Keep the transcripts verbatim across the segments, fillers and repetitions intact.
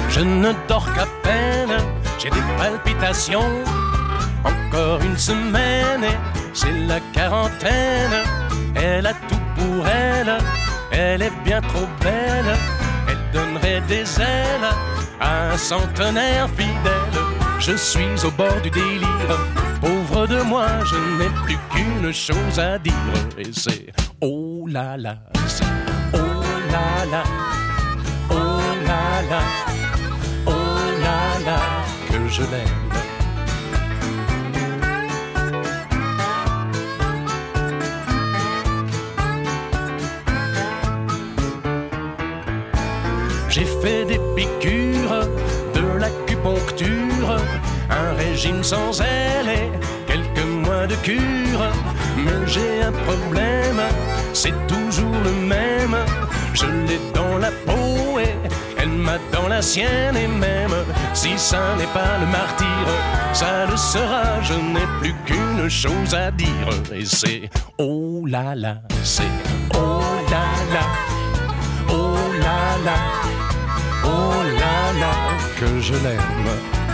Je ne dors qu'à peine, j'ai des palpitations. Encore une semaine et c'est la quarantaine. Elle a tout pour elle, elle est bien trop belle. Elle donnerait des ailes à un centenaire fidèle. Je suis au bord du délire, pauvre de moi, je n'ai plus qu'une chose à dire. Et c'est oh là là, c'est oh là là, oh là là, oh là là, que je l'aime. J'ai fait des piqûres, de l'acupuncture, un régime sans elle et quelques mois de cure. Mais j'ai un problème, c'est toujours le même. Je l'ai dans la peau et elle m'a dans la sienne. Et même si ça n'est pas le martyre, ça le sera, je n'ai plus qu'une chose à dire. Et c'est oh là là, c'est oh là là, oh là là, oh là là, que je l'aime.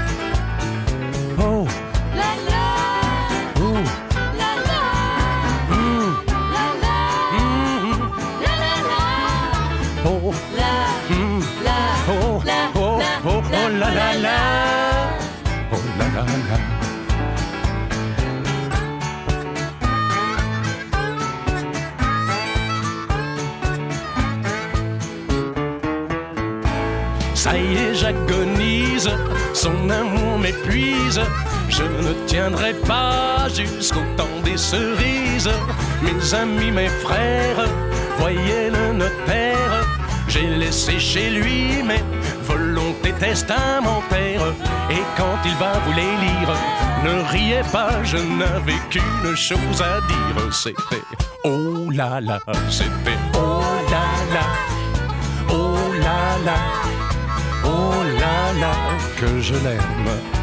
Oh La la, oh la la, mm, la la, mm, la la la, oh la mm, la, oh la oh la, oh oh la la la, oh la la la. Ça y est, j'agonise, son amour m'épuise. Je ne tiendrai pas jusqu'au temps des cerises. Mes amis, mes frères, voyez le notaire. J'ai laissé chez lui mes volontés testamentaires. Et quand il va vous les lire, ne riez pas, je n'avais qu'une chose à dire. C'était oh là là, c'était oh là là, oh là là, oh là là, que je l'aime.